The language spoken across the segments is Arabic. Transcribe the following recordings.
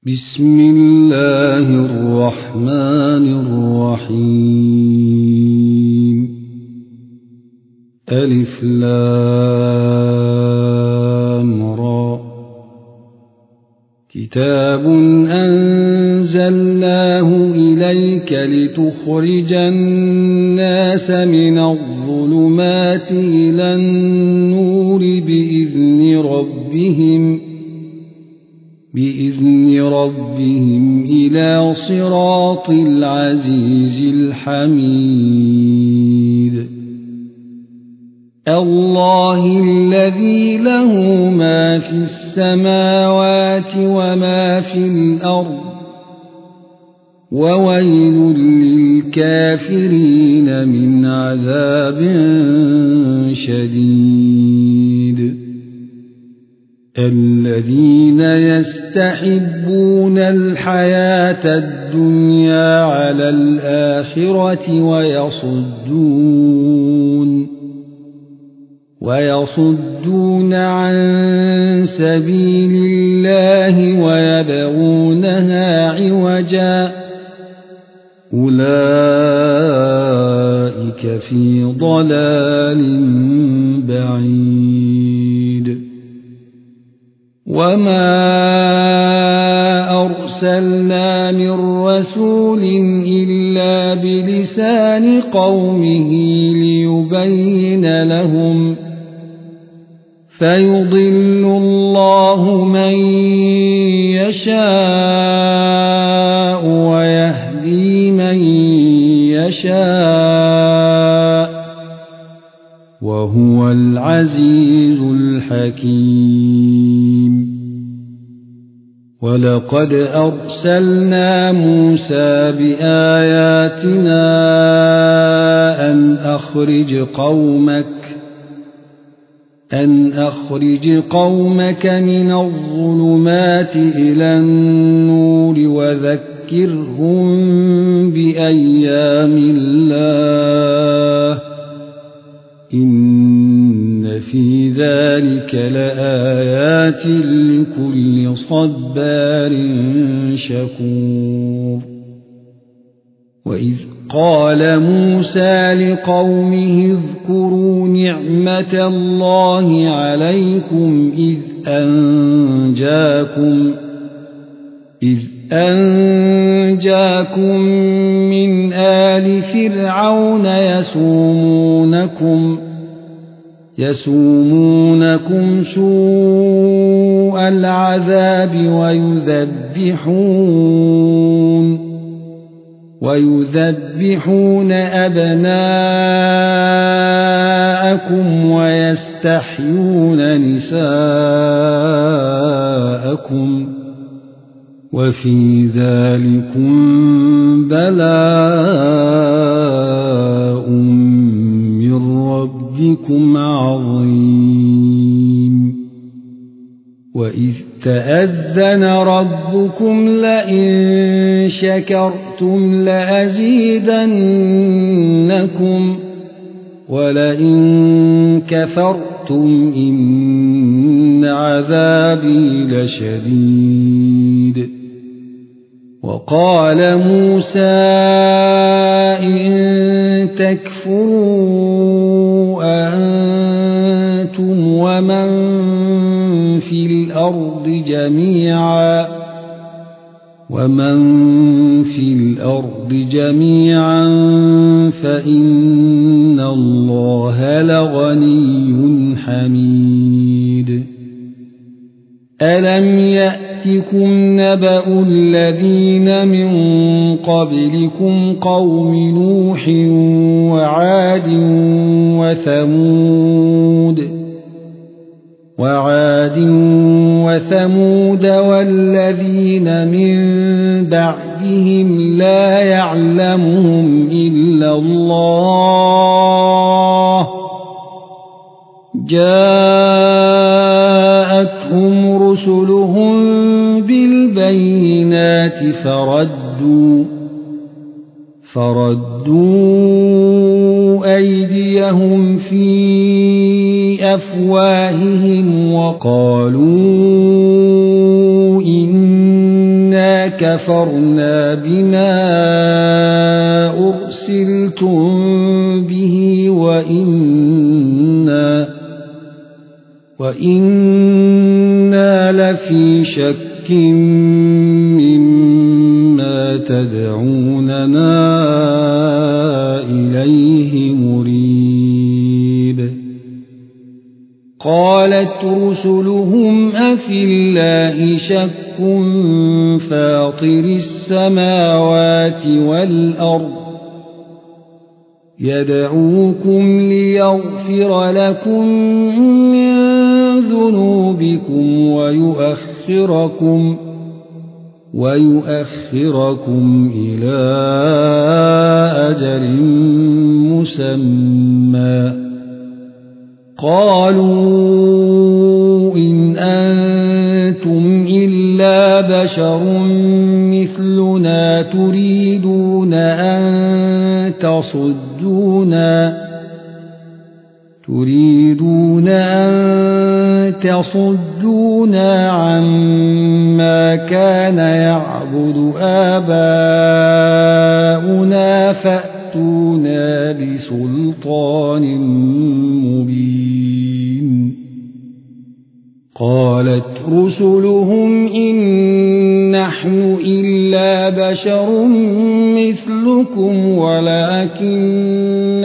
بسم الله الرحمن الرحيم. ألف لام را. كتاب أنزلناه إليك لتخرج الناس من الظلمات إلى النور بإذن ربهم إلى صراط العزيز الحميد. الله الذي له ما في السماوات وما في الأرض، وويل للكافرين من عذاب شديد. الذين يستحبون الحياة الدنيا على الآخرة ويصدون عن سبيل الله ويبغونها عوجا، أولئك في ضلال بعيد. وما أرسلنا من رسول إلا بلسان قومه ليبين لهم، فيضل الله من يشاء ويهدي من يشاء، وهو العزيز الحكيم. ولقد أرسلنا موسى بآياتنا أن أخرج قومك من الظلمات إلى النور وذكرهم بأيام الله، إن في ذلك لآيات لكل صبار شكور. وإذ قال موسى لقومه اذكروا نعمة الله عليكم إذ أنجاكم من آل فرعون يسومونكم سوء العذاب ويذبحون أبناءكم ويستحيون نساءكم، وفي ذلكم بلاء من ربكم عظيم. وإذ تأذن ربكم لئن شكرتم لأزيدنكم ولئن كفرتم إن عذابي لشديد. وقال موسى إن تكفروا أنتم ومن في الأرض جميعا فإن الله لغني حميد. ألم يأتكم نبأ الذين من قبلكم قوم نوح وعاد وثمود والذين من بعدهم لا يعلمهم إلا الله، جاءتهم رسلهم بالبينات فردوا أيديهم في أفواههم وقالوا إنا إنا كفرنا بما أرسلتم به وإنا لفي شك مما تدعوننا إليه مريب قالت رسلهم أفي الله شك فاطر السماوات والأرض يدعوكم ليغفر لكم من ذنوبكم ويؤخركم إلى أجل مسمى قالوا إن أنتم إلا بشر مثلنا تريدون أن تصدونا عما كان يعبد آباؤنا فأتونا بسلطان مبين قالت رسلهم إن نحن إلا بشر مثلكم ولكن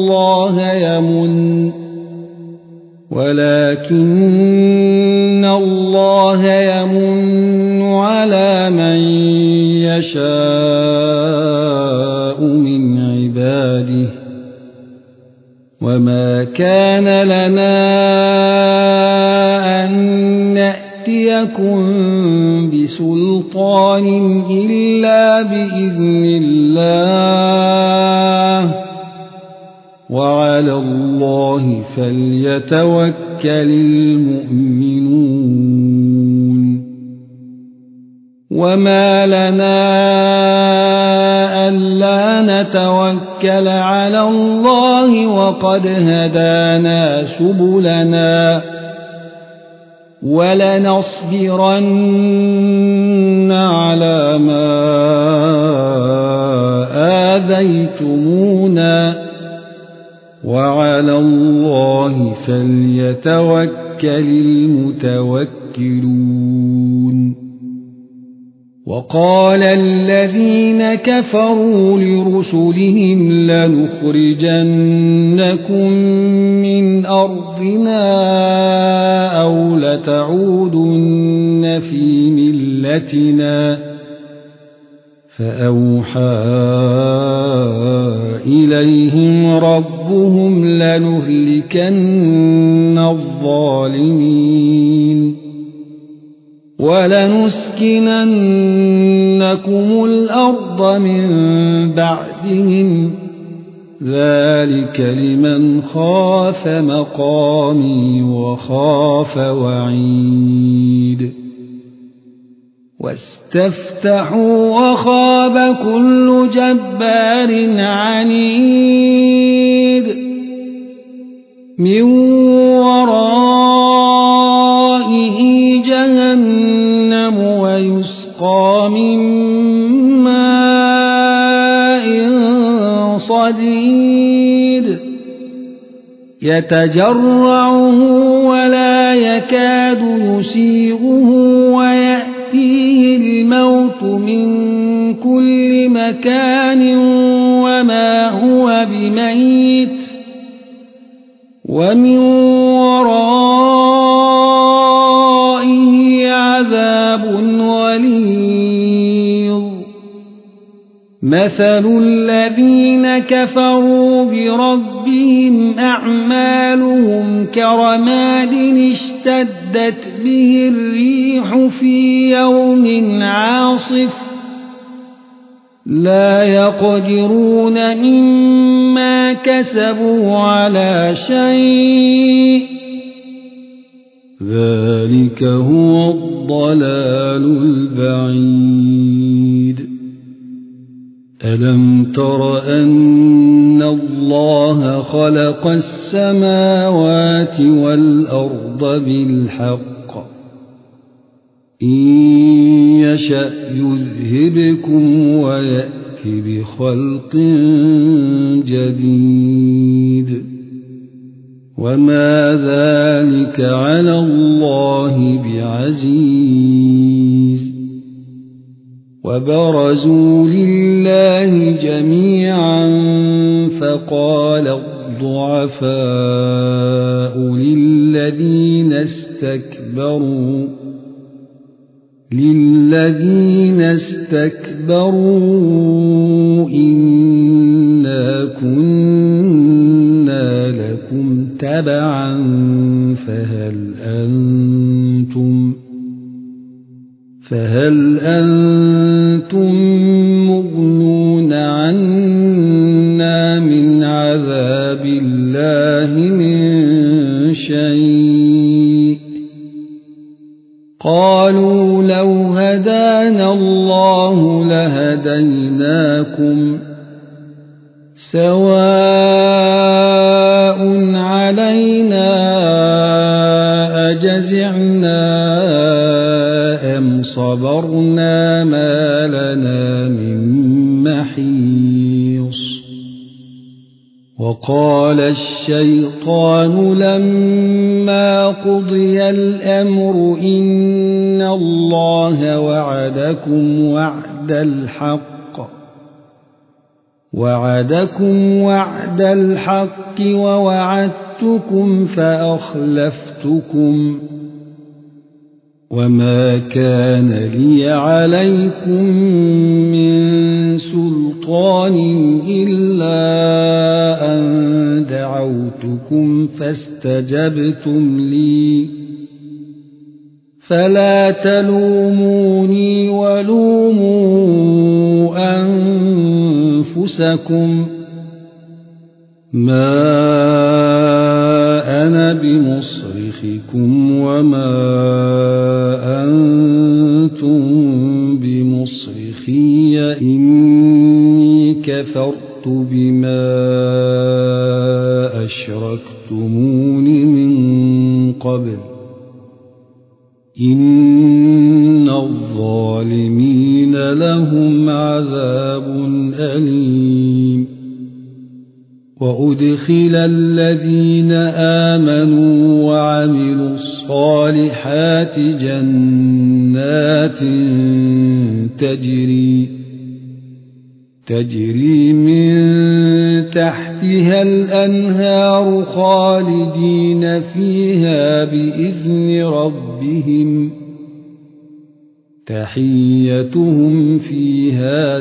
الله يمن على من يشاء من عباده وما كان لنا أن نأتيكم بسلطان إلا بإذن الله وعلى الله فليتوكل المؤمنون وما لنا ألا نتوكل على الله وقد هدانا سبلنا ولنصبرن على ما آذيتمونا وعلى الله فليتوكل المتوكلون وقال الذين كفروا لرسلهم لنخرجنكم من أرضنا أو لتعودن في ملتنا فأوحى إليهم ربهم لنهلكن الظالمين ولنسكننكم الأرض من بعدهم ذلك لمن خاف مقامي وخاف وعيد واستفتحوا وخاب كل جبار عنيد من ورائه جهنم ويسقى من ماء صديد يتجرعه ولا يكاد يسيغه ويأتيه الموت من كل مكان وما هو بميت ومن ورائه عذاب غليظ مثل الذين كفروا بربهم أعمالهم كرماد اشتدت به الريح في يوم عاصف لا يقدرون مما كسبوا على شيء ذلك هو الضلال البعيد ألم تر أن الله خلق السماوات والأرض بالحق إن يشأ يذهبكم ويأت بخلق جديد وما ذلك على الله بعزيز وبرزوا لله جميعا فقال الضعفاء للذين استكبروا إنا كنا لكم تبعا فهل أنتم مغنون عنا من عذاب الله من شيء قالوا لو هدانا الله لهديناكم سواء علينا أجزعنا أم صبرنا ما لنا من محيص وقال الشيطان لما قضي الأمر إن الله وعدكم وعد الحق ووعدتكم فأخلفتكم وما كان لي عليكم من سلطان إلا أن دعوتكم فاستجبتم لي فلا تلوموني ولوموا أنفسكم ما أنا بمصرخكم وما أنتم بمصرخي إني كفرت بما أشركتمون من قبل إن الظالمين لهم عذاب أليم وأدخل الذين آمنوا وعملوا الصالحات جنات تجري من تحتها الأنهار خالدين فيها بإذن ربهم تحيتهم فيها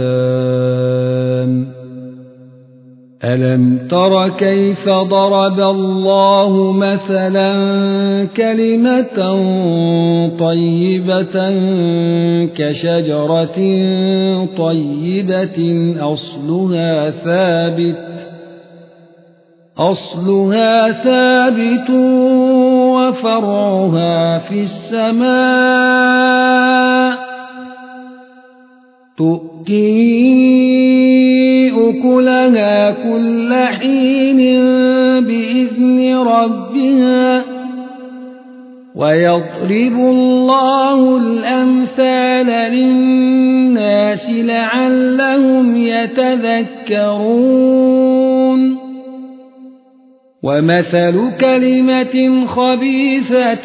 سلام ألم تر كيف ضرب الله مثلا كلمة طيبة كشجرة طيبة أصلها ثابت وفرعها في السماء تؤتي أكلها كل حين بإذن ربها ويضرب الله الأمثال للناس لعلهم يتذكرون ومثل كلمة خبيثة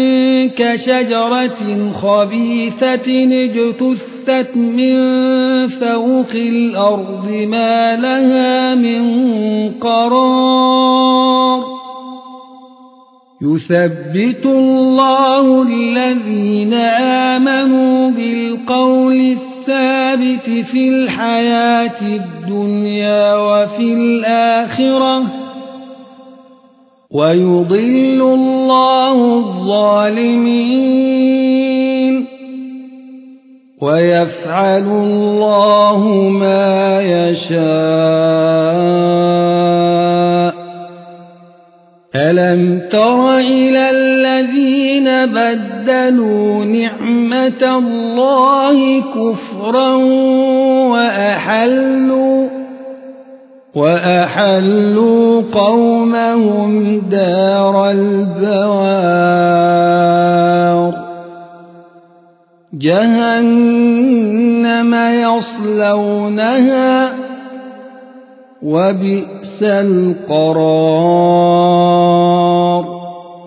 كشجرة خبيثة اجتثت من فوق الأرض ما لها من قرار يثبت الله الذين آمنوا بالقول الثابت في الحياة الدنيا وفي الآخرة ويضل الله الظالمين ويفعل الله ما يشاء ألم تر إلى الذين بدلوا نعمة الله كفرا وأحلوا قومهم دار البوار جهنم يصلونها وبئس القرار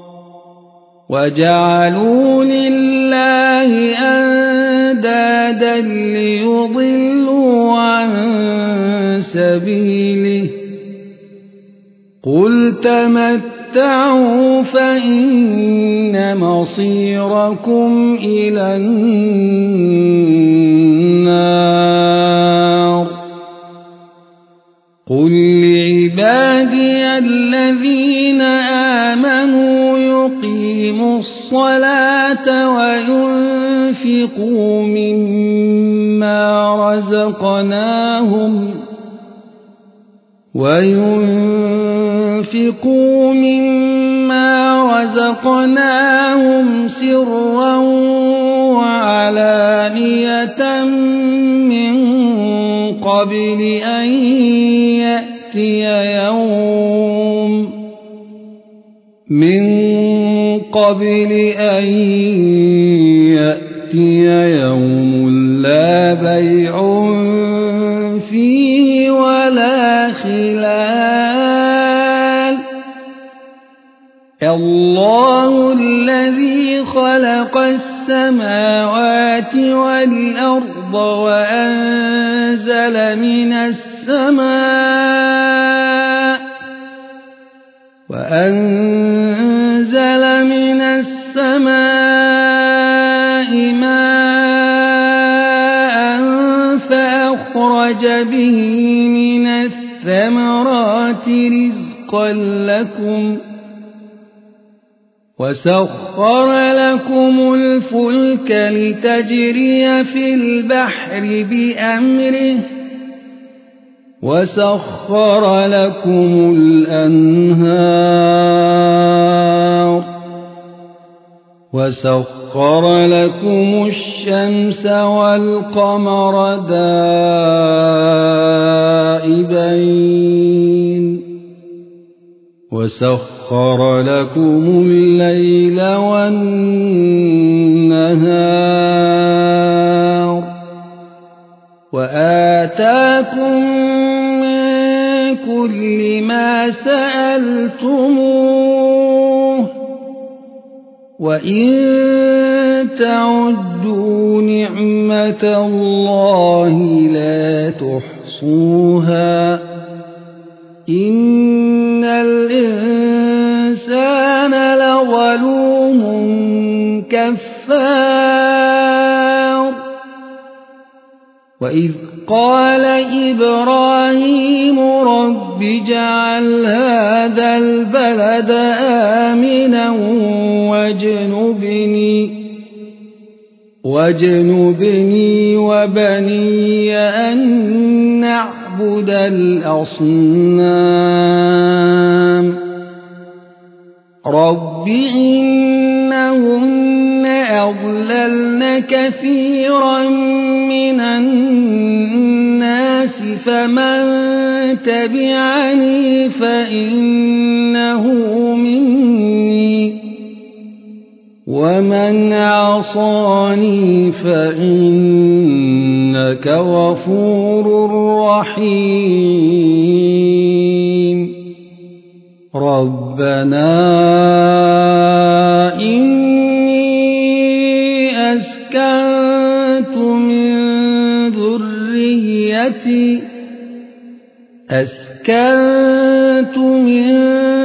وجعلوا لله أندادا ليضلوا عن سبيله قل تمتعوا فإن مصيركم إلى النار قل لعبادي الذين آمنوا يقيموا الصلاة وينفقوا مما رزقناهم سرا وعلانية من قبل أن يأتي يوم لا بيع فيه ولا خلال الله الذي خلق السماوات والأرض وأنزل من السماء ماء فأخرج به من الثمرات رزقا لكم وسخر لكم الفلك لتجري في البحر بأمره وسخر لكم الأنهار وسخر لكم الشمس والقمر دائبين وسخر لكم الليل والنهار وآتاكم من كل ما سألتموه وإن تعدوا نعمة الله لا تحصوها إن الإنسان لظلوم كفار وإذ قال إبراهيم رب اجعل هذا البلد آمنا واجنبني وبني أن نعبد الأصنام رب إنهن أضللن كثيرا من الناس فمن تبعني فإنه مني ومن عصاني فإنك غفور رحيم ربنا إني أسكنت من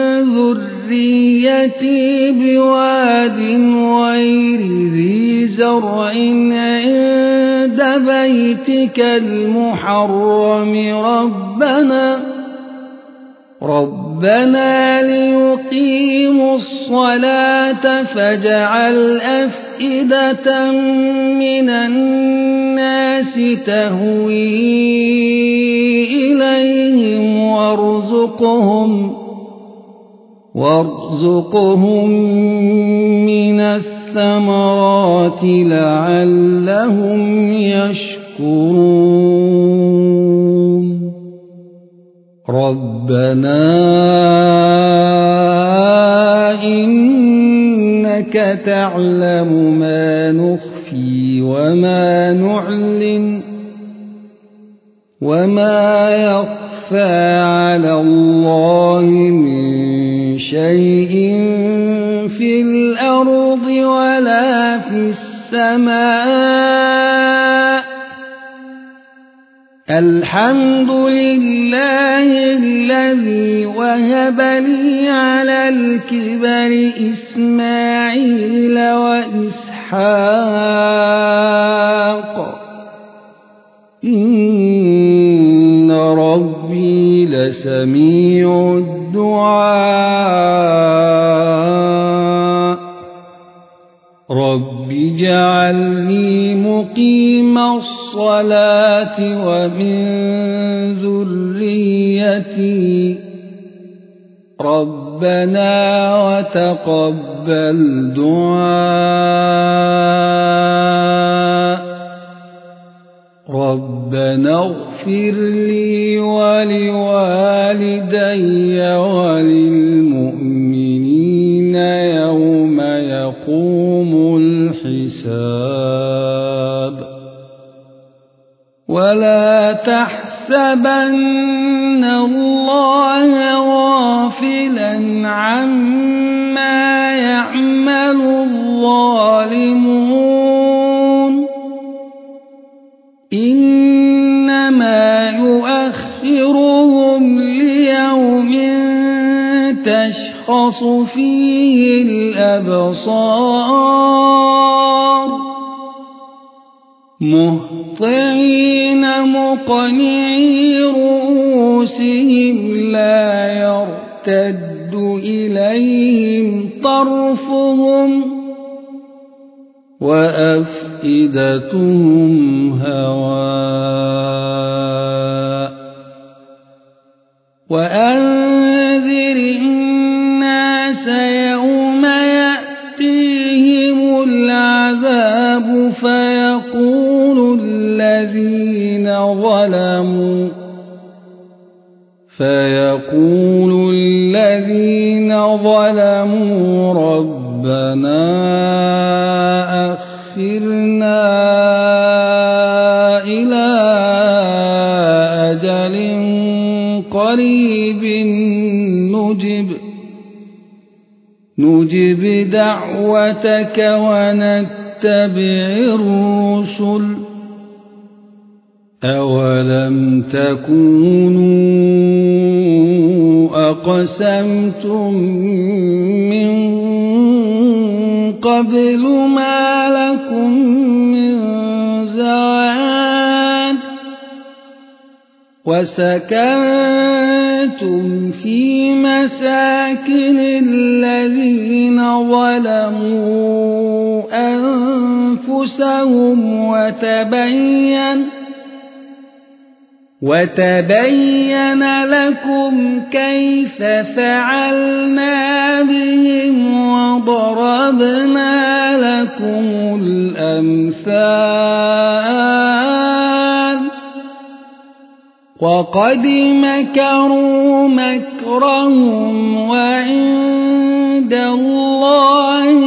ذريتي بواد غير ذي زرع عند بيتك المحرم ربنا ليقيموا الصلاة فاجعل أفئدة من الناس تهوي إليهم وارزقهم من الثمرات لعلهم يشكرون ربنا إنك تعلم ما نخفي نخفي وما نعلن وما يخفى على الله من شيء في الأرض ولا في السماء الحمد لله الذي وهب لي على الكبر إسماعيل وإسحاق إن ربي لسميع الدعاء رب اجعلني مقيم الصلاة ومن ذريتي ربنا وتقبل دعاء ربنا اغفر لي ولوالدي وللمؤمنين يوم يقوم الحساب ولا تحسبن الله غافلا عما يعمل الظالمون إنما يؤخرهم ليوم تشخص فيه الأبصار مهطعين مقنعي رؤوسهم لا يرتد إليهم طرفهم وأفئدتهم هواء وأنذر الناس يوم يأتيهم العذاب فيقول الذين ظلموا ربنا أخرنا إلى أجل قريب نجب دعوتك ونتبع الرسل أولم تكونوا أقسمتم من قبل ما لكم من زوال وسكنتم في مساكن الذين ظلموا أنفسهم وتبين لكم كيف فعلنا بهم وضربنا لكم الأمثال وقد مكروا مكرهم وعند الله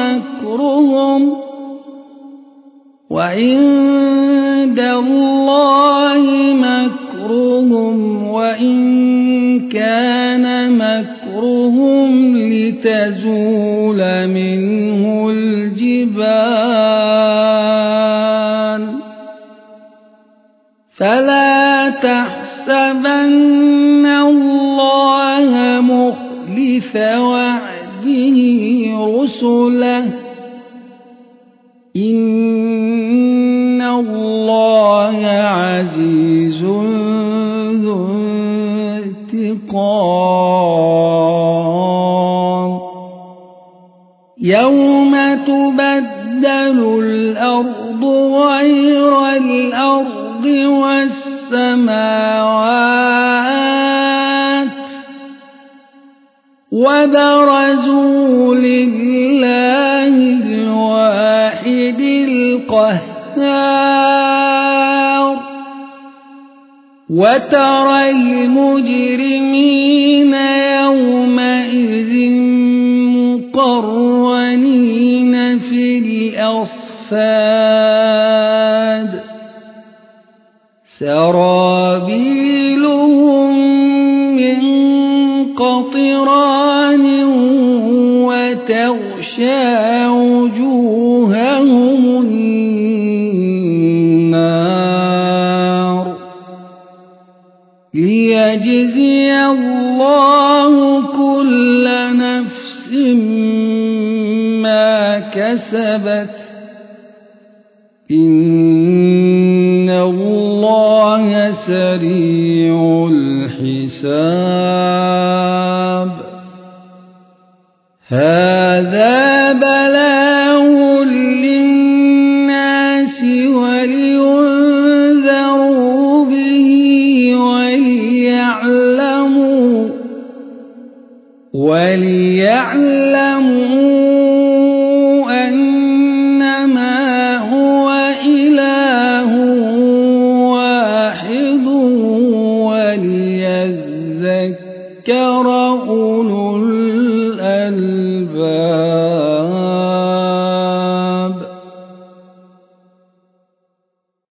مكرهم وإن كان مكرهم لتزول منه الجبال فلا تحسبن الله مخلف وعده رسله إن الله عزيز ذو انتقام يوم تبدل الأرض غير الأرض والسماوات وبرزوا لله الواحد القهار وترى المجرمين يومئذ مقرنين في الأصفاد صفاد سرابيلهم من قطران وتغشى وجوههم النار ليجزي الله كل نفس ما كسبت إن الله سريع الحساب هذا بلاغ للناس ولينذروا به وليعلموا أنما هو إله واحد وليذكر أولو الألباب